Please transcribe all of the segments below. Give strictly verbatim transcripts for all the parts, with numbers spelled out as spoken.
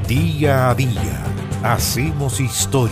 Día a día hacemos historia.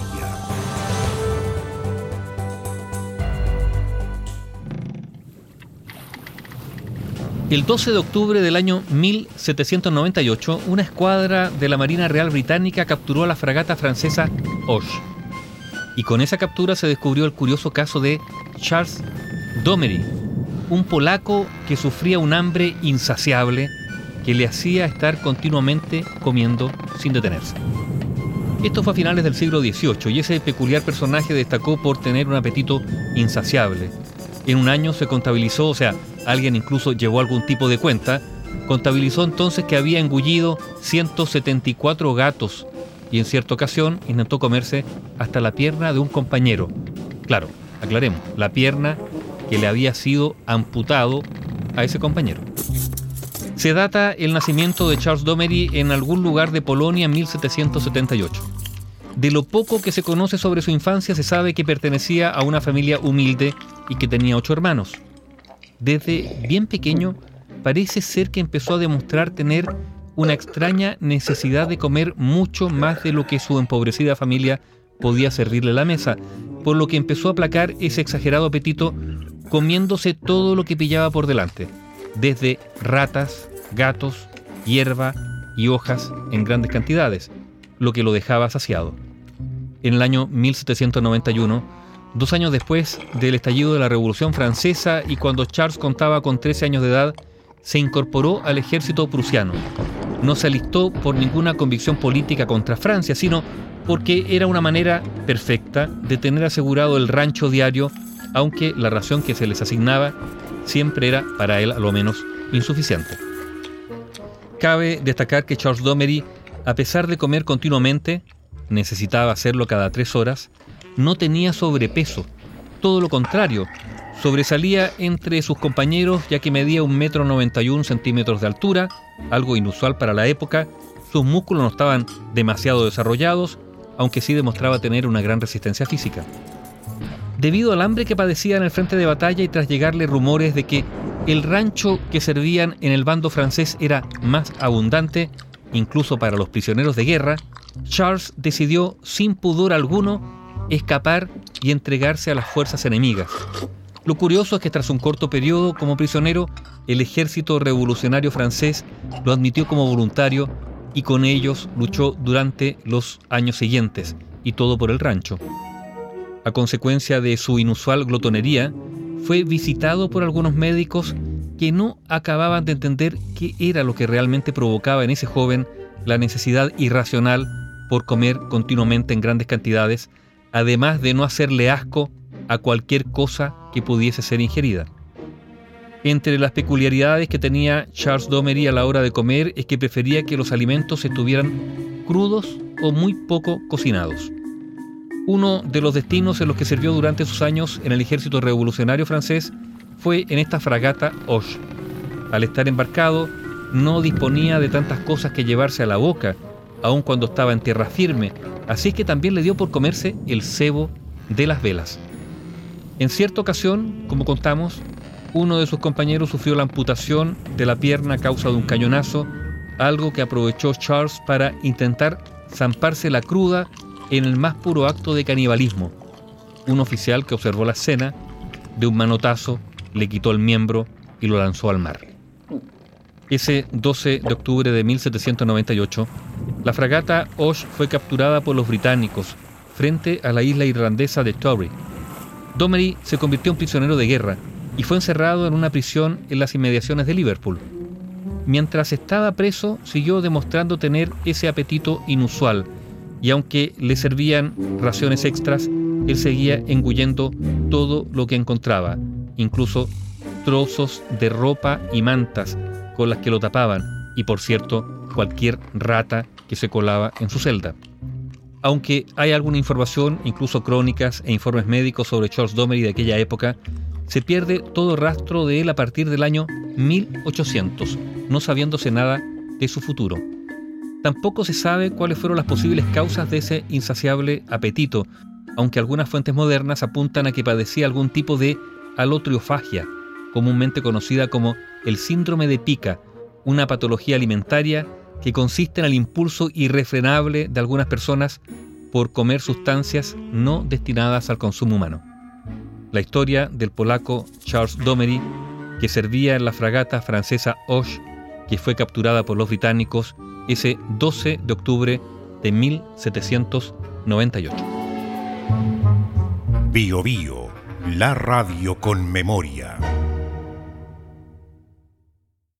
El doce de octubre del año mil setecientos noventa y ocho, una escuadra de la Marina Real Británica capturó a la fragata francesa Hoche. Y con esa captura se descubrió el curioso caso de Charles Domery, un polaco que sufría un hambre insaciable que le hacía estar continuamente comiendo sin detenerse. Esto fue a finales del siglo dieciocho y ese peculiar personaje destacó por tener un apetito insaciable. En un año se contabilizó, o sea, alguien incluso llevó algún tipo de cuenta, contabilizó entonces que había engullido ciento setenta y cuatro gatos y en cierta ocasión intentó comerse hasta la pierna de un compañero. Claro, aclaremos, la pierna que le había sido amputado a ese compañero. Se data el nacimiento de Charles Domery en algún lugar de Polonia en mil setecientos setenta y ocho. De lo poco que se conoce sobre su infancia se sabe que pertenecía a una familia humilde y que tenía ocho hermanos. Desde bien pequeño parece ser que empezó a demostrar tener una extraña necesidad de comer mucho más de lo que su empobrecida familia podía servirle a la mesa, por lo que empezó a aplacar ese exagerado apetito comiéndose todo lo que pillaba por delante, desde ratas, gatos, hierba y hojas en grandes cantidades, lo que lo dejaba saciado. En el año mil setecientos noventa y uno, dos años después del estallido de la Revolución Francesa y cuando Charles contaba con trece años de edad, se incorporó al ejército prusiano. No se alistó por ninguna convicción política contra Francia, sino porque era una manera perfecta de tener asegurado el rancho diario, aunque la ración que se les asignaba siempre era, para él a lo menos, insuficiente. Cabe destacar que Charles Domery, a pesar de comer continuamente, necesitaba hacerlo cada tres horas, no tenía sobrepeso. Todo lo contrario, sobresalía entre sus compañeros ya que medía un metro noventa y un centímetros de altura, algo inusual para la época. Sus músculos no estaban demasiado desarrollados, aunque sí demostraba tener una gran resistencia física. Debido al hambre que padecía en el frente de batalla y tras llegarle rumores de que el rancho que servían en el bando francés era más abundante, incluso para los prisioneros de guerra, Charles decidió sin pudor alguno escapar y entregarse a las fuerzas enemigas. Lo curioso es que tras un corto periodo como prisionero, el ejército revolucionario francés lo admitió como voluntario y con ellos luchó durante los años siguientes, y todo por el rancho. A consecuencia de su inusual glotonería, fue visitado por algunos médicos que no acababan de entender qué era lo que realmente provocaba en ese joven la necesidad irracional por comer continuamente en grandes cantidades, además de no hacerle asco a cualquier cosa que pudiese ser ingerida. Entre las peculiaridades que tenía Charles Domery a la hora de comer es que prefería que los alimentos estuvieran crudos o muy poco cocinados. Uno de los destinos en los que sirvió durante sus años en el ejército revolucionario francés fue en esta fragata Hoche. Al estar embarcado, no disponía de tantas cosas que llevarse a la boca, aun cuando estaba en tierra firme, así que también le dio por comerse el cebo de las velas. En cierta ocasión, como contamos, uno de sus compañeros sufrió la amputación de la pierna a causa de un cañonazo, algo que aprovechó Charles para intentar zamparse la cruda en el más puro acto de canibalismo. Un oficial que observó la escena, de un manotazo, le quitó el miembro y lo lanzó al mar. Ese doce de octubre de mil setecientos noventa y ocho, la fragata Hoche fue capturada por los británicos frente a la isla irlandesa de Tory. Domery se convirtió en prisionero de guerra y fue encerrado en una prisión en las inmediaciones de Liverpool. Mientras estaba preso, siguió demostrando tener ese apetito inusual, y aunque le servían raciones extras, él seguía engullendo todo lo que encontraba, incluso trozos de ropa y mantas con las que lo tapaban, y por cierto, cualquier rata que se colaba en su celda. Aunque hay alguna información, incluso crónicas e informes médicos sobre Charles Domery de aquella época, se pierde todo rastro de él a partir del año mil ochocientos, no sabiéndose nada de su futuro. Tampoco se sabe cuáles fueron las posibles causas de ese insaciable apetito, aunque algunas fuentes modernas apuntan a que padecía algún tipo de alotriofagia, comúnmente conocida como el síndrome de Pica, una patología alimentaria que consiste en el impulso irrefrenable de algunas personas por comer sustancias no destinadas al consumo humano. La historia del polaco Charles Domery, que servía en la fragata francesa Hoche, que fue capturada por los británicos ese doce de octubre de mil setecientos noventa y ocho. Bio Bio, la radio con memoria.